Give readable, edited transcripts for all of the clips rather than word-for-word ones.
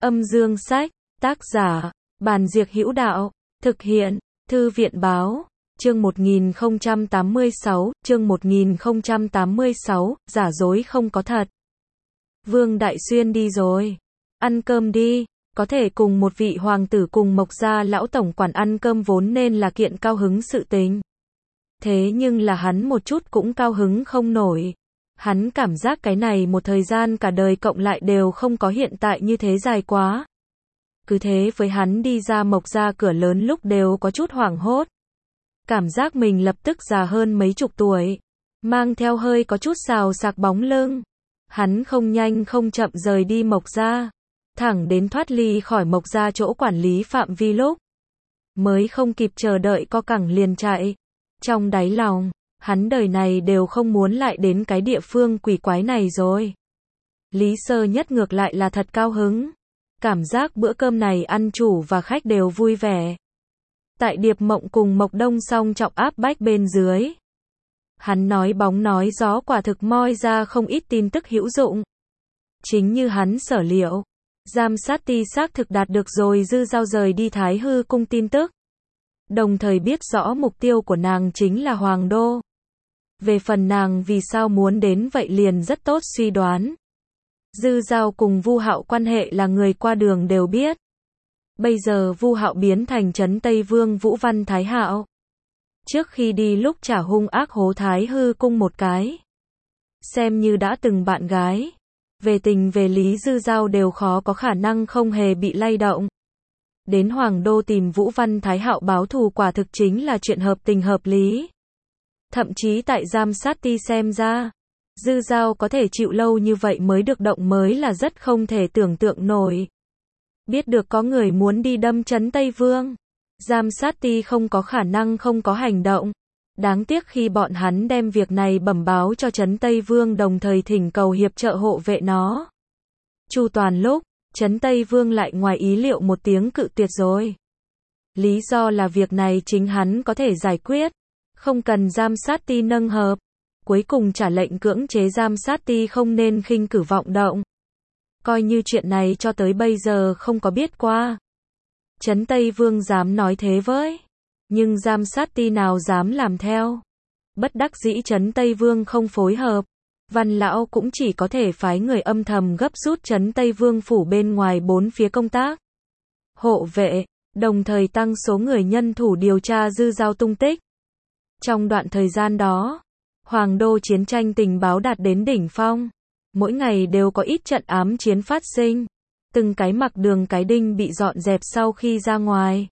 Âm dương sách, tác giả, Bàn Diệc Hữu Đạo, thực hiện, Thư viện báo, chương 1086, giả dối không có thật. Vương Đại Xuyên đi rồi. Ăn cơm đi, có thể cùng một vị hoàng tử cùng Mộc gia lão tổng quản ăn cơm vốn nên là kiện cao hứng sự tình. Thế nhưng là hắn một chút cũng cao hứng không nổi. Hắn cảm giác cái này một thời gian cả đời cộng lại đều không có hiện tại như thế dài quá. Cứ thế với hắn đi ra Mộc gia cửa lớn lúc đều có chút hoảng hốt. Cảm giác mình lập tức già hơn mấy chục tuổi. Mang theo hơi có chút xào xạc bóng lưng. Hắn không nhanh không chậm rời đi Mộc gia. Thẳng đến thoát ly khỏi Mộc gia chỗ quản lý phạm vi lúc. Mới không kịp chờ đợi co cẳng liền chạy. Trong đáy lòng, hắn đời này đều không muốn lại đến cái địa phương quỷ quái này rồi. Lý Sơ Nhất ngược lại là thật cao hứng. Cảm giác bữa cơm này ăn chủ và khách đều vui vẻ. Tại Điệp Mộng cùng Mộc Đông song trọng áp bách bên dưới. Hắn nói bóng nói gió quả thực moi ra không ít tin tức hữu dụng. Chính như hắn sở liệu, Giam Sát Ti xác thực đạt được rồi Dư Giao rời đi Thái Hư cung tin tức. Đồng thời biết rõ mục tiêu của nàng chính là Hoàng Đô. Về phần nàng vì sao muốn đến vậy liền rất tốt suy đoán. Dư Giao cùng Vu Hạo quan hệ là người qua đường đều biết. Bây giờ Vu Hạo biến thành Trấn Tây Vương Vũ Văn Thái Hạo. Trước khi đi lúc trả hung ác hố Thái Hư cung một cái. Xem như đã từng bạn gái. Về tình về lý Dư Giao đều khó có khả năng không hề bị lay động. Đến Hoàng Đô tìm Vũ Văn Thái Hạo báo thù quả thực chính là chuyện hợp tình hợp lý. Thậm chí tại Giam Sát Ti xem ra, Dư Giao có thể chịu lâu như vậy mới được động mới là rất không thể tưởng tượng nổi. Biết được có người muốn đi đâm Trấn Tây Vương, Giam Sát Ti không có khả năng không có hành động. Đáng tiếc khi bọn hắn đem việc này bẩm báo cho Trấn Tây Vương đồng thời thỉnh cầu hiệp trợ hộ vệ nó. Chu toàn lúc, Trấn Tây Vương lại ngoài ý liệu một tiếng cự tuyệt rồi. Lý do là việc này chính hắn có thể giải quyết, không cần Giam Sát Ti nâng hợp. Cuối cùng trả lệnh cưỡng chế Giam Sát Ti không nên khinh cử vọng động. Coi như chuyện này cho tới bây giờ không có biết qua. Trấn Tây Vương dám nói thế với. Nhưng Giam Sát Ti nào dám làm theo. Bất đắc dĩ Trấn Tây Vương không phối hợp. Văn Lão cũng chỉ có thể phái người âm thầm gấp rút Trấn Tây Vương phủ bên ngoài bốn phía công tác. Hộ vệ, đồng thời tăng số người nhân thủ điều tra Dư Giao tung tích. Trong đoạn thời gian đó, Hoàng Đô chiến tranh tình báo đạt đến đỉnh phong. Mỗi ngày đều có ít trận ám chiến phát sinh. Từng cái mặc đường cái đinh bị dọn dẹp sau khi ra ngoài.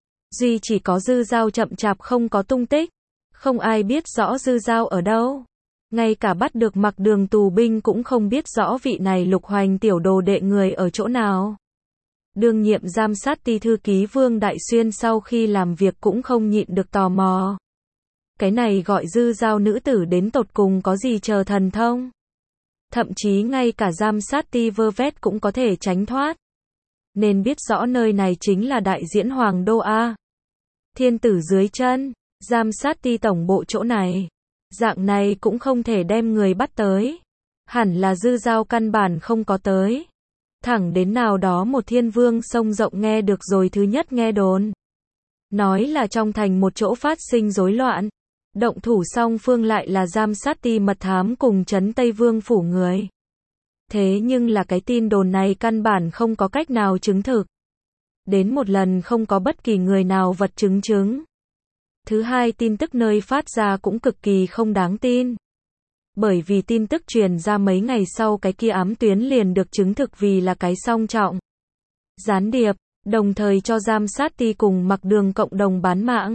Duy chỉ có Dư Giao chậm chạp không có tung tích. Không ai biết rõ Dư Giao ở đâu. Ngay cả bắt được mặc đường tù binh cũng không biết rõ vị này Lục Hoành tiểu đồ đệ người ở chỗ nào. Đương nhiệm Giam Sát Ti thư ký Vương Đại Xuyên sau khi làm việc cũng không nhịn được tò mò. Cái này gọi Dư Giao nữ tử đến tột cùng có gì chờ thần thông. Thậm chí ngay cả Giam Sát Ti vơ vét cũng có thể tránh thoát. Nên biết rõ nơi này chính là đại diễn Hoàng Đô A. Thiên tử dưới chân, Giam Sát Ti tổng bộ chỗ này. Dạng này cũng không thể đem người bắt tới. Hẳn là Dư Giao căn bản không có tới. Thẳng đến nào đó một thiên vương sông rộng nghe được rồi thứ nhất nghe đồn. Nói là trong thành một chỗ phát sinh rối loạn. Động thủ song phương lại là Giam Sát Ti mật thám cùng Trấn Tây Vương phủ người. Thế nhưng là cái tin đồn này căn bản không có cách nào chứng thực. Đến một lần không có bất kỳ người nào vật chứng chứng. Thứ hai tin tức nơi phát ra cũng cực kỳ không đáng tin. Bởi vì tin tức truyền ra mấy ngày sau cái kia ám tuyến liền được chứng thực vì là cái song trọng. Gián điệp, đồng thời cho Giam Sát Ti cùng Mặc Đường cộng đồng bán mạng.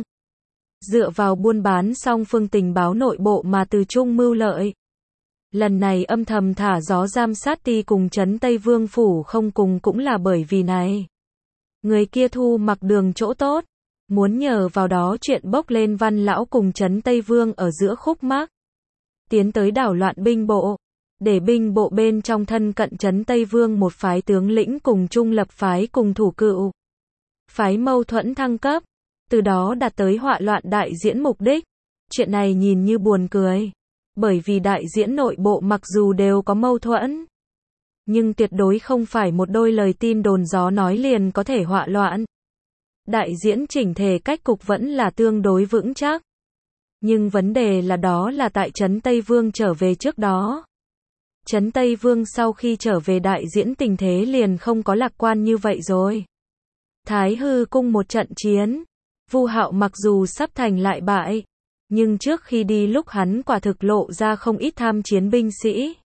Dựa vào buôn bán song phương tình báo nội bộ mà từ chung mưu lợi. Lần này âm thầm thả gió Giam Sát Ti cùng Trấn Tây Vương phủ không cùng cũng là bởi vì này. Người kia thu Mặc Đường chỗ tốt. Muốn nhờ vào đó chuyện bốc lên Văn Lão cùng Trấn Tây Vương ở giữa khúc mắc. Tiến tới đảo loạn binh bộ. Để binh bộ bên trong thân cận Trấn Tây Vương một phái tướng lĩnh cùng trung lập phái cùng thủ cựu. Phái mâu thuẫn thăng cấp. Từ đó đạt tới họa loạn đại diễn mục đích. Chuyện này nhìn như buồn cười. Bởi vì đại diễn nội bộ mặc dù đều có mâu thuẫn. Nhưng tuyệt đối không phải một đôi lời tin đồn gió nói liền có thể họa loạn. Đại diễn chỉnh thể cách cục vẫn là tương đối vững chắc. Nhưng vấn đề là đó là tại Trấn Tây Vương trở về trước đó. Trấn Tây Vương sau khi trở về đại diễn tình thế liền không có lạc quan như vậy rồi. Thái Hư cung một trận chiến, Vu Hạo mặc dù sắp thành lại bại, nhưng trước khi đi lúc hắn quả thực lộ ra không ít tham chiến binh sĩ.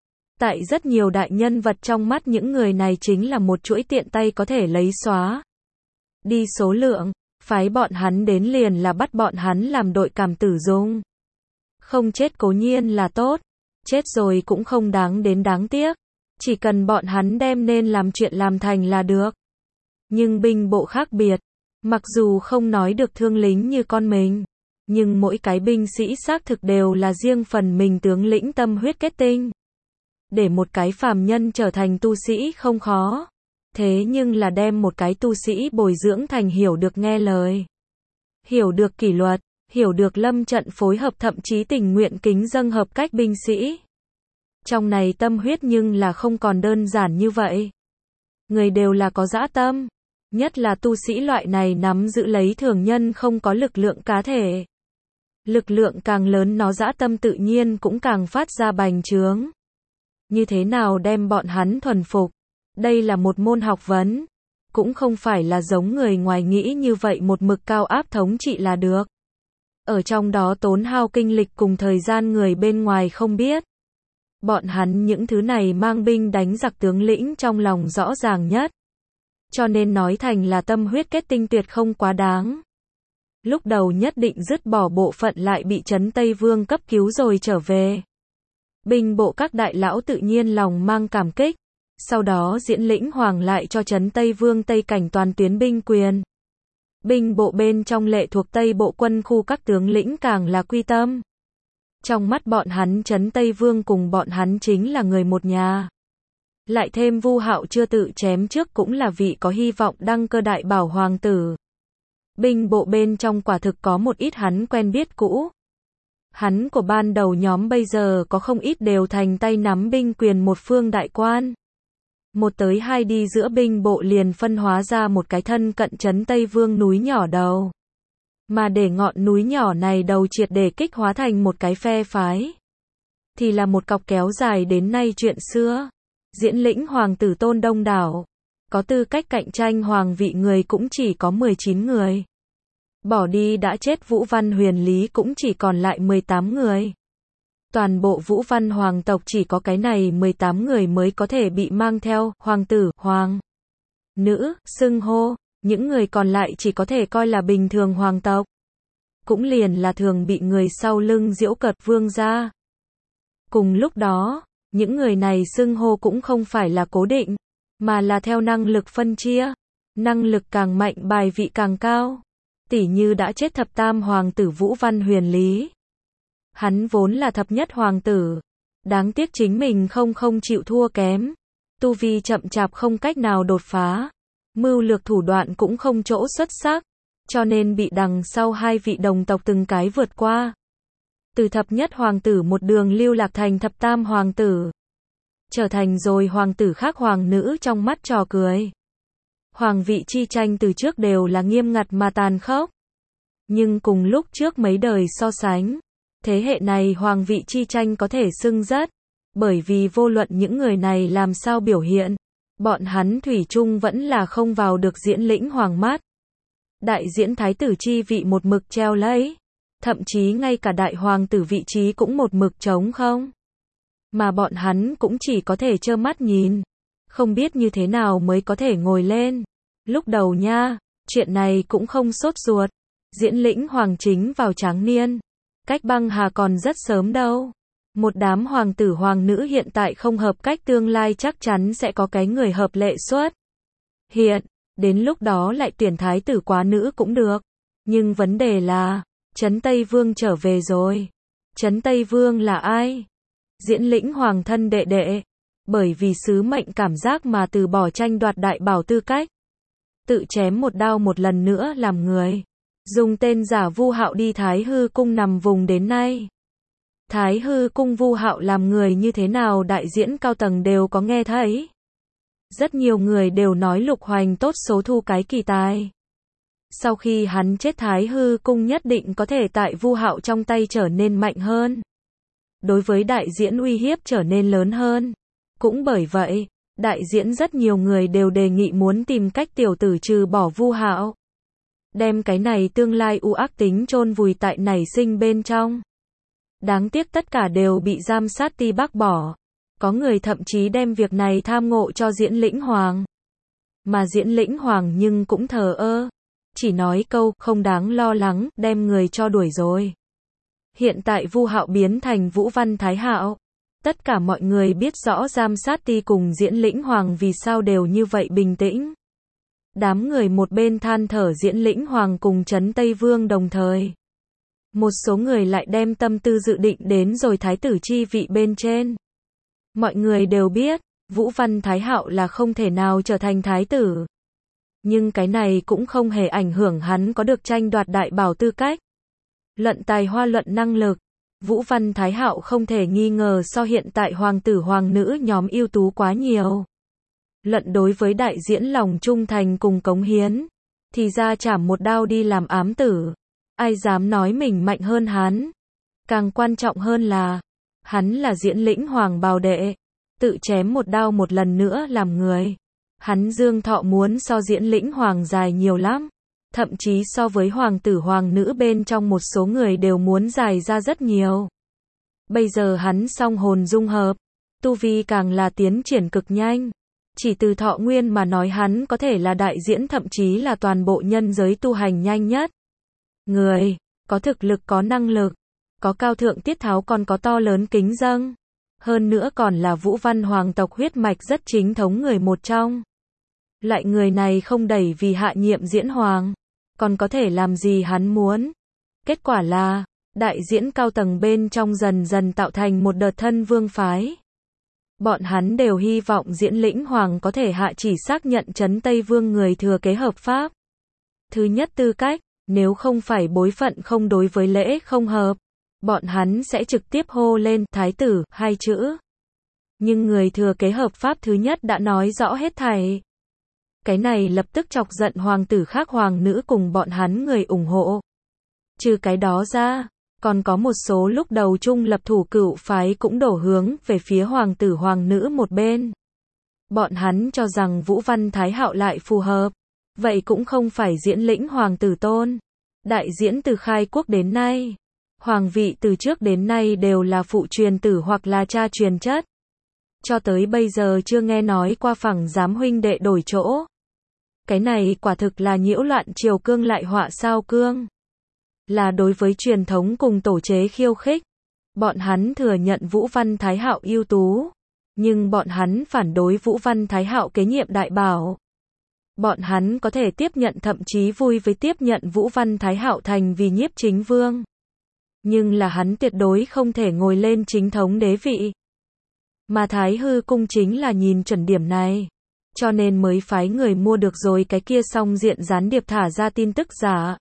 Tại rất nhiều đại nhân vật trong mắt những người này chính là một chuỗi tiện tay có thể lấy xóa đi số lượng, phái bọn hắn đến liền là bắt bọn hắn làm đội cảm tử dùng. Không chết cố nhiên là tốt, chết rồi cũng không đáng đến đáng tiếc, chỉ cần bọn hắn đem nên làm chuyện làm thành là được. Nhưng binh bộ khác biệt, mặc dù không nói được thương lính như con mình, nhưng mỗi cái binh sĩ xác thực đều là riêng phần mình tướng lĩnh tâm huyết kết tinh. Để một cái phàm nhân trở thành tu sĩ không khó, thế nhưng là đem một cái tu sĩ bồi dưỡng thành hiểu được nghe lời, hiểu được kỷ luật, hiểu được lâm trận phối hợp, thậm chí tình nguyện kính dâng hợp cách binh sĩ. Trong này tâm huyết nhưng là không còn đơn giản như vậy. Người đều là có dã tâm, nhất là tu sĩ loại này nắm giữ lấy thường nhân không có lực lượng cá thể. Lực lượng càng lớn nó dã tâm tự nhiên cũng càng phát ra bành trướng. Như thế nào đem bọn hắn thuần phục? Đây là một môn học vấn, cũng không phải là giống người ngoài nghĩ như vậy một mực cao áp thống trị là được. Ở trong đó tốn hao kinh lịch cùng thời gian người bên ngoài không biết. Bọn hắn những thứ này mang binh đánh giặc tướng lĩnh trong lòng rõ ràng nhất. Cho nên nói thành là tâm huyết kết tinh tuyệt không quá đáng. Lúc đầu nhất định dứt bỏ bộ phận lại bị Trấn Tây Vương cấp cứu rồi trở về. Binh bộ các đại lão tự nhiên lòng mang cảm kích. Sau đó Diễn Lĩnh Hoàng lại cho Trấn Tây Vương Tây Cảnh toàn tuyến binh quyền. Binh bộ bên trong lệ thuộc Tây Bộ quân khu các tướng lĩnh càng là quy tâm. Trong mắt bọn hắn Trấn Tây Vương cùng bọn hắn chính là người một nhà. Lại thêm Vu Hạo chưa tự chém trước cũng là vị có hy vọng đăng cơ đại bảo hoàng tử. Binh bộ bên trong quả thực có một ít hắn quen biết cũ. Hắn của ban đầu nhóm bây giờ có không ít đều thành tay nắm binh quyền một phương đại quan. Một tới hai đi giữa binh bộ liền phân hóa ra một cái thân cận Trấn Tây Vương núi nhỏ đầu. Mà để ngọn núi nhỏ này đầu triệt để kích hóa thành một cái phe phái, thì là một cọc kéo dài đến nay chuyện xưa. Diễn Lĩnh Hoàng tử tôn đông đảo, có tư cách cạnh tranh hoàng vị người cũng chỉ có 19 người. Bỏ đi đã chết Vũ Văn Huyền Lý cũng chỉ còn lại 18 người. Toàn bộ Vũ Văn hoàng tộc chỉ có cái này 18 người mới có thể bị mang theo hoàng tử, hoàng nữ, xưng hô. Những người còn lại chỉ có thể coi là bình thường hoàng tộc. Cũng liền là thường bị người sau lưng giễu cợt vương gia. Cùng lúc đó, những người này xưng hô cũng không phải là cố định, mà là theo năng lực phân chia. Năng lực càng mạnh bài vị càng cao. Tỉ như đã chết thập tam hoàng tử Vũ Văn Huyền Lý. Hắn vốn là thập nhất hoàng tử. Đáng tiếc chính mình không chịu thua kém. Tu vi chậm chạp không cách nào đột phá. Mưu lược thủ đoạn cũng không chỗ xuất sắc. Cho nên bị đằng sau hai vị đồng tộc từng cái vượt qua. Từ thập nhất hoàng tử một đường lưu lạc thành thập tam hoàng tử. Trở thành rồi hoàng tử khác hoàng nữ trong mắt trò cười. Hoàng vị chi tranh từ trước đều là nghiêm ngặt mà tàn khốc. Nhưng cùng lúc trước mấy đời so sánh, thế hệ này hoàng vị chi tranh có thể xưng rất. Bởi vì vô luận những người này làm sao biểu hiện, bọn hắn thủy chung vẫn là không vào được Diễn Lĩnh Hoàng mắt. Đại diễn thái tử chi vị một mực treo lấy. Thậm chí ngay cả đại hoàng tử vị trí cũng một mực trống không. Mà bọn hắn cũng chỉ có thể trơ mắt nhìn. Không biết như thế nào mới có thể ngồi lên. Lúc đầu nha, chuyện này cũng không sốt ruột. Diễn Lĩnh Hoàng chính vào tráng niên. Cách băng hà còn rất sớm đâu. Một đám hoàng tử hoàng nữ hiện tại không hợp cách tương lai chắc chắn sẽ có cái người hợp lệ xuất hiện. Đến lúc đó lại tuyển thái tử quá nữ cũng được. Nhưng vấn đề là, Trấn Tây Vương trở về rồi. Trấn Tây Vương là ai? Diễn Lĩnh Hoàng thân đệ đệ. Bởi vì sứ mệnh cảm giác mà từ bỏ tranh đoạt đại bảo tư cách. Tự chém một đao một lần nữa làm người. Dùng tên giả Vu Hạo đi Thái Hư cung nằm vùng đến nay. Thái Hư cung Vu Hạo làm người như thế nào đại diễn cao tầng đều có nghe thấy. Rất nhiều người đều nói Lục Hoành tốt số thu cái kỳ tài. Sau khi hắn chết Thái Hư cung nhất định có thể tại Vu Hạo trong tay trở nên mạnh hơn. Đối với đại diễn uy hiếp trở nên lớn hơn. Cũng bởi vậy, đại diễn rất nhiều người đều đề nghị muốn tìm cách tiểu tử trừ bỏ Vu Hạo. Đem cái này tương lai u ác tính chôn vùi tại nảy sinh bên trong. Đáng tiếc tất cả đều bị giám sát ti bác bỏ. Có người thậm chí đem việc này tham ngộ cho Diễn Lĩnh Hoàng. Mà Diễn Lĩnh Hoàng nhưng cũng thờ ơ. Chỉ nói câu không đáng lo lắng, đem người cho đuổi rồi. Hiện tại Vu Hạo biến thành Vũ Văn Thái Hạo. Tất cả mọi người biết rõ giám sát ti cùng Diễn Lĩnh Hoàng vì sao đều như vậy bình tĩnh. Đám người một bên than thở Diễn Lĩnh Hoàng cùng Trấn Tây Vương đồng thời. Một số người lại đem tâm tư dự định đến rồi thái tử chi vị bên trên. Mọi người đều biết, Vũ Văn Thái Hạo là không thể nào trở thành thái tử. Nhưng cái này cũng không hề ảnh hưởng hắn có được tranh đoạt đại bảo tư cách. Luận tài hoa luận năng lực, Vũ Văn Thái Hạo không thể nghi ngờ so hiện tại hoàng tử hoàng nữ nhóm ưu tú quá nhiều. Luận đối với đại diễn lòng trung thành cùng cống hiến, thì ra chảm một đao đi làm ám tử. Ai dám nói mình mạnh hơn hắn. Càng quan trọng hơn là, hắn là Diễn Lĩnh Hoàng bào đệ, tự chém một đao một lần nữa làm người. Hắn dương thọ muốn so Diễn Lĩnh Hoàng dài nhiều lắm, thậm chí so với hoàng tử hoàng nữ bên trong một số người đều muốn dài ra rất nhiều. Bây giờ hắn song hồn dung hợp, tu vi càng là tiến triển cực nhanh. Chỉ từ thọ nguyên mà nói hắn có thể là đại diễn thậm chí là toàn bộ nhân giới tu hành nhanh nhất. Người, có thực lực có năng lực, có cao thượng tiết tháo còn có to lớn kính dâng. Hơn nữa còn là Vũ Văn hoàng tộc huyết mạch rất chính thống người một trong. Lại người này không đẩy vì hạ nhiệm diễn hoàng, còn có thể làm gì hắn muốn. Kết quả là, đại diễn cao tầng bên trong dần dần tạo thành một đợt thân vương phái. Bọn hắn đều hy vọng Diễn Lĩnh Hoàng có thể hạ chỉ xác nhận Trấn Tây Vương người thừa kế hợp pháp. Thứ nhất tư cách, nếu không phải bối phận không đối với lễ không hợp, bọn hắn sẽ trực tiếp hô lên thái tử hai chữ. Nhưng người thừa kế hợp pháp thứ nhất đã nói rõ hết thảy. Cái này lập tức chọc giận hoàng tử khác hoàng nữ cùng bọn hắn người ủng hộ. Trừ cái đó ra, còn có một số lúc đầu trung lập thủ cựu phái cũng đổ hướng về phía hoàng tử hoàng nữ một bên. Bọn hắn cho rằng Vũ Văn Thái Hạo lại phù hợp. Vậy cũng không phải Diễn Lĩnh Hoàng tử tôn. Đại diễn từ khai quốc đến nay, hoàng vị từ trước đến nay đều là phụ truyền tử hoặc là cha truyền chất. Cho tới bây giờ chưa nghe nói qua phẳng giám huynh đệ đổi chỗ. Cái này quả thực là nhiễu loạn triều cương lại họa sao cương. Là đối với truyền thống cùng tổ chế khiêu khích. Bọn hắn thừa nhận Vũ Văn Thái Hạo ưu tú, nhưng bọn hắn phản đối Vũ Văn Thái Hạo kế nhiệm đại bảo. Bọn hắn có thể tiếp nhận thậm chí vui với tiếp nhận Vũ Văn Thái Hạo thành vì nhiếp chính vương. Nhưng là hắn tuyệt đối không thể ngồi lên chính thống đế vị. Mà Thái Hư cung chính là nhìn chuẩn điểm này. Cho nên mới phái người mua được rồi cái kia song diện gián điệp thả ra tin tức giả.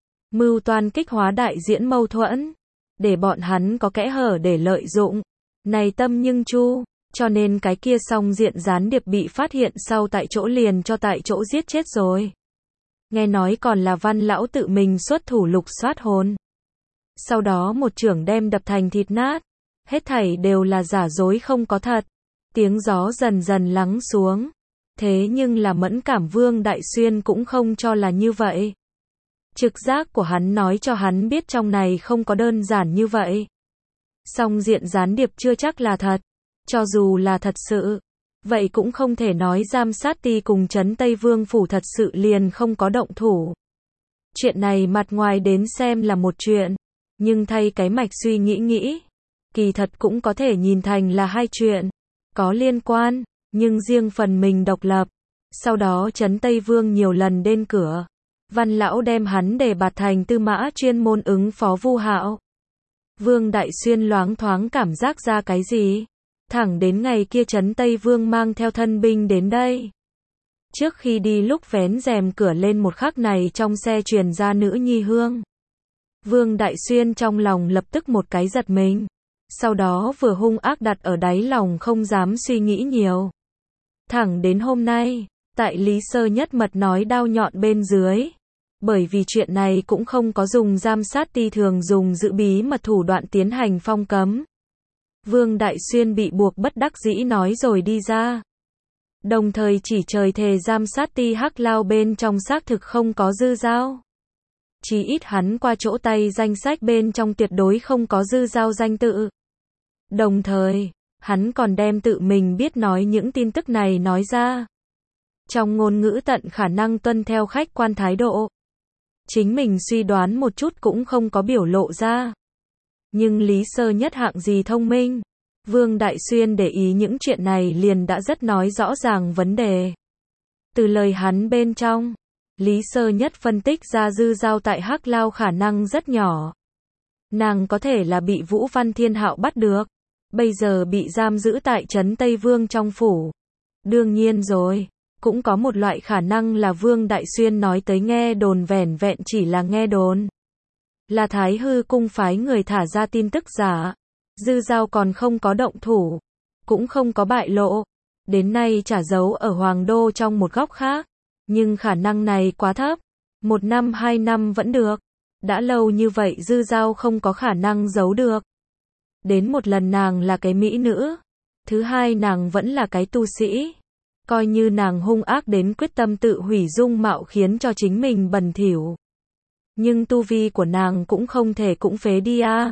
Mưu toan kích hóa đại diễn mâu thuẫn. Để bọn hắn có kẽ hở để lợi dụng. Này tâm nhưng chu. Cho nên cái kia song diện gián điệp bị phát hiện sau tại chỗ liền cho tại chỗ giết chết rồi. Nghe nói còn là Văn lão tự mình xuất thủ lục soát hồn. Sau đó một chưởng đem đập thành thịt nát. Hết thảy đều là giả dối không có thật. Tiếng gió dần dần lắng xuống. Thế nhưng là Mẫn Cảm Vương Đại Xuyên cũng không cho là như vậy. Trực giác của hắn nói cho hắn biết trong này không có đơn giản như vậy. Song diện gián điệp chưa chắc là thật. Cho dù là thật sự, vậy cũng không thể nói giám sát ti cùng Trấn Tây Vương phủ thật sự liền không có động thủ. Chuyện này mặt ngoài đến xem là một chuyện, nhưng thay cái mạch suy nghĩ, kỳ thật cũng có thể nhìn thành là hai chuyện, có liên quan, nhưng riêng phần mình độc lập. Sau đó Trấn Tây Vương nhiều lần đến cửa, Văn lão đem hắn đề bạt thành tư mã chuyên môn ứng phó Vu Hạo. Vương Đại Xuyên loáng thoáng cảm giác ra cái gì? Thẳng đến ngày kia Trấn Tây Vương mang theo thân binh đến đây. Trước khi đi lúc vén rèm cửa lên một khắc này trong xe truyền ra nữ nhi hương. Vương Đại Xuyên trong lòng lập tức một cái giật mình. sau đó vừa hung ác đặt ở đáy lòng không dám suy nghĩ nhiều. Thẳng đến hôm nay, tại Lý Sơ Nhất mật nói đao nhọn bên dưới. Bởi vì chuyện này cũng không có dùng giam sát ti thường dùng giữ bí mật thủ đoạn tiến hành phong cấm. Vương Đại Xuyên bị buộc bất đắc dĩ nói rồi đi ra. Đồng thời chỉ trời thề giam sát ti Hắc Lao bên trong xác thực không có dư dao. Chí ít hắn qua chỗ tay danh sách bên trong tuyệt đối không có dư dao danh tự. Đồng thời, hắn còn đem tự mình biết nói những tin tức này nói ra. Trong ngôn ngữ tận khả năng tuân theo khách quan thái độ. Chính mình suy đoán một chút cũng không có biểu lộ ra. Nhưng Lý Sơ Nhất hạng gì thông minh. Vương Đại Xuyên để ý những chuyện này liền đã rất nói rõ ràng vấn đề. Từ lời hắn bên trong, Lý Sơ Nhất phân tích ra dư dao tại Hắc Lao khả năng rất nhỏ. Nàng có thể là bị Vũ Văn Thiên Hạo bắt được. Bây giờ bị giam giữ tại trấn Tây Vương trong phủ. Đương nhiên rồi, cũng có một loại khả năng là Vương Đại Xuyên nói tới nghe đồn vẻn vẹn chỉ là nghe đồn. Là Thái Hư cung phái người thả ra tin tức giả. Dư dao còn không có động thủ. Cũng không có bại lộ. Đến nay trả giấu ở Hoàng Đô trong một góc khác. Nhưng khả năng này quá thấp. 1 năm 2 năm vẫn được. Đã lâu như vậy dư dao không có khả năng giấu được. Đến một lần nàng là cái mỹ nữ. Thứ hai nàng vẫn là cái tu sĩ. Coi như nàng hung ác đến quyết tâm tự hủy dung mạo khiến cho chính mình bẩn thỉu. Nhưng tu vi của nàng cũng không thể cũng phế đi a.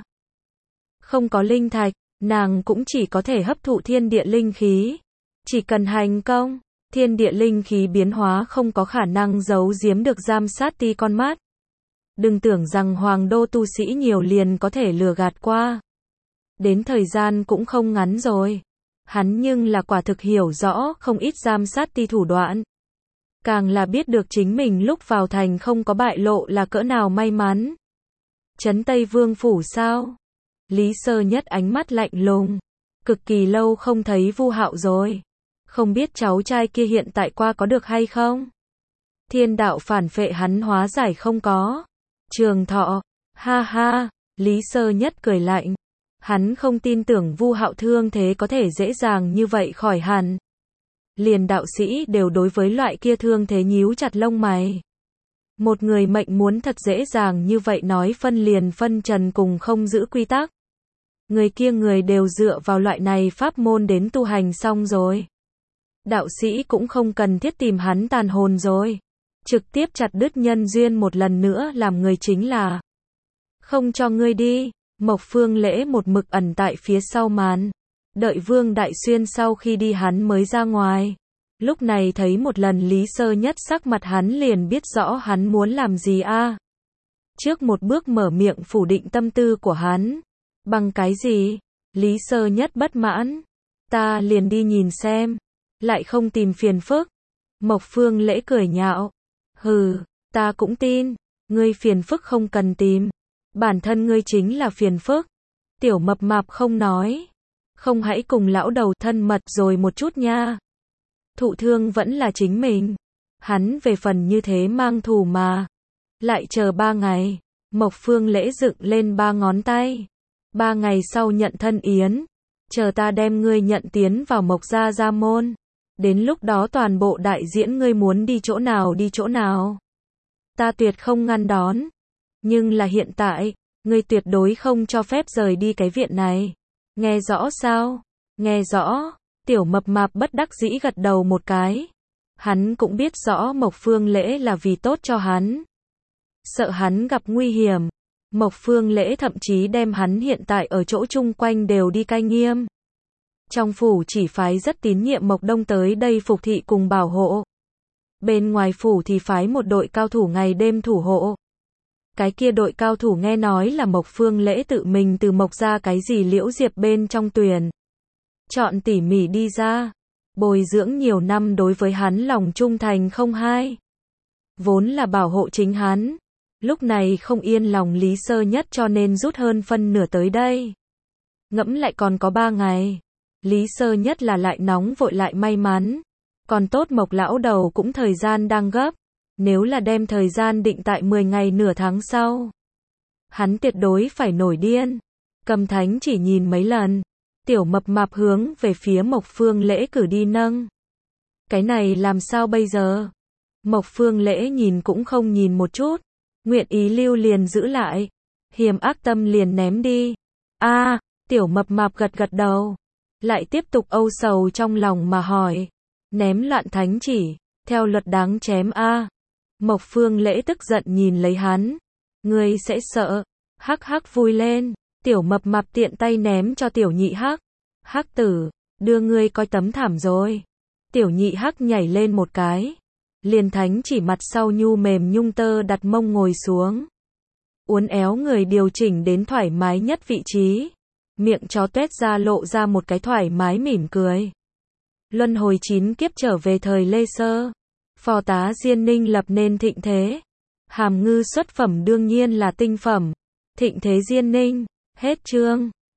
Không có linh thạch, nàng cũng chỉ có thể hấp thụ thiên địa linh khí. Chỉ cần hành công, thiên địa linh khí biến hóa không có khả năng giấu giếm được giam sát ti con mắt. Đừng tưởng rằng Hoàng Đô tu sĩ nhiều liền có thể lừa gạt qua. Đến thời gian cũng không ngắn rồi. Hắn nhưng là quả thực hiểu rõ không ít giam sát ti thủ đoạn. Càng là biết được chính mình lúc vào thành không có bại lộ là cỡ nào may mắn. Trấn Tây Vương phủ sao? Lý Sơ Nhất ánh mắt lạnh lùng. Cực kỳ lâu không thấy Vu Hạo rồi. Không biết cháu trai kia hiện tại qua có được hay không? Thiên đạo phản phệ hắn hóa giải không có. Trường Thọ, ha ha, Lý Sơ Nhất cười lạnh. Hắn không tin tưởng Vu Hạo thương thế có thể dễ dàng như vậy khỏi hẳn. Liền đạo sĩ đều đối với loại kia thương thế nhíu chặt lông mày. Một người mệnh muốn thật dễ dàng như vậy nói phân liền phân trần cùng không giữ quy tắc. Người kia người đều dựa vào loại này pháp môn đến tu hành xong rồi. Đạo sĩ cũng không cần thiết tìm hắn tàn hồn rồi. Trực tiếp chặt đứt nhân duyên một lần nữa làm người chính là. Không cho ngươi đi. Mộc Phương Lễ một mực ẩn tại phía sau màn. Đợi Vương Đại Xuyên sau khi đi hắn mới ra ngoài. Lúc này thấy một lần Lý Sơ Nhất sắc mặt hắn liền biết rõ hắn muốn làm gì a. Trước một bước mở miệng phủ định tâm tư của hắn. Bằng cái gì? Lý Sơ Nhất bất mãn. Ta liền đi nhìn xem. Lại không tìm phiền phức. Mộc Phương Lễ cười nhạo. Hừ, ta cũng tin. Ngươi phiền phức không cần tìm. Bản thân ngươi chính là phiền phức. Tiểu mập mạp không nói. Không hãy cùng lão đầu thân mật rồi một chút nha. Thụ thương vẫn là chính mình. Hắn về phần như thế mang thù mà. Lại chờ 3 ngày. Mộc Phương Lễ dựng lên 3 ngón tay. 3 ngày sau nhận thân yến. Chờ ta đem ngươi nhận tiến vào Mộc gia gia môn. Đến lúc đó toàn bộ đại diễn ngươi muốn đi chỗ nào đi chỗ nào. Ta tuyệt không ngăn đón. Nhưng là hiện tại, ngươi tuyệt đối không cho phép rời đi cái viện này. Nghe rõ sao? Nghe rõ. Tiểu mập mạp bất đắc dĩ gật đầu một cái. Hắn cũng biết rõ Mộc Phương Lễ là vì tốt cho hắn. Sợ hắn gặp nguy hiểm. Mộc Phương Lễ thậm chí đem hắn hiện tại ở chỗ chung quanh đều đi cai nghiêm. Trong phủ chỉ phái rất tín nhiệm Mộc Đông tới đây phục thị cùng bảo hộ. Bên ngoài phủ thì phái một đội cao thủ ngày đêm thủ hộ. Cái kia đội cao thủ nghe nói là Mộc Phương Lễ tự mình từ Mộc ra cái gì Liễu Diệp bên trong tuyển. Chọn tỉ mỉ đi ra. Bồi dưỡng nhiều năm đối với hắn lòng trung thành không hai. Vốn là bảo hộ chính hắn. Lúc này không yên lòng Lý Sơ Nhất cho nên rút hơn phân nửa tới đây. Ngẫm lại còn có 3 ngày. Lý Sơ Nhất là lại nóng vội lại may mắn. Còn tốt Mộc lão đầu cũng thời gian đang gấp. Nếu là đem thời gian định tại 10 ngày nửa tháng sau. Hắn tuyệt đối phải nổi điên. Cầm thánh chỉ nhìn mấy lần. Tiểu mập mạp hướng về phía Mộc Phương Lễ cử đi nâng. Cái này làm sao bây giờ? Mộc Phương Lễ nhìn cũng không nhìn một chút. Nguyện ý lưu liền giữ lại. Hiềm ác tâm liền ném đi. A, tiểu mập mạp gật gật đầu. Lại tiếp tục âu sầu trong lòng mà hỏi. Ném loạn thánh chỉ. Theo luật đáng chém a. Mộc Phương Lễ tức giận nhìn lấy hắn. Ngươi sẽ sợ. Hắc hắc vui lên. Tiểu mập mạp tiện tay ném cho tiểu nhị hắc. Hắc tử, đưa ngươi coi tấm thảm rồi. Tiểu nhị hắc nhảy lên một cái. Liền thánh chỉ mặt sau nhu mềm nhung tơ đặt mông ngồi xuống. Uốn éo người điều chỉnh đến thoải mái nhất vị trí. Miệng chó tuét ra lộ ra một cái thoải mái mỉm cười. Luân hồi 9 kiếp trở về thời Lê Sơ. Phò tá Diên Ninh lập nên thịnh thế. Hàm ngư xuất phẩm đương nhiên là tinh phẩm. Thịnh thế Diên Ninh. Hết chương.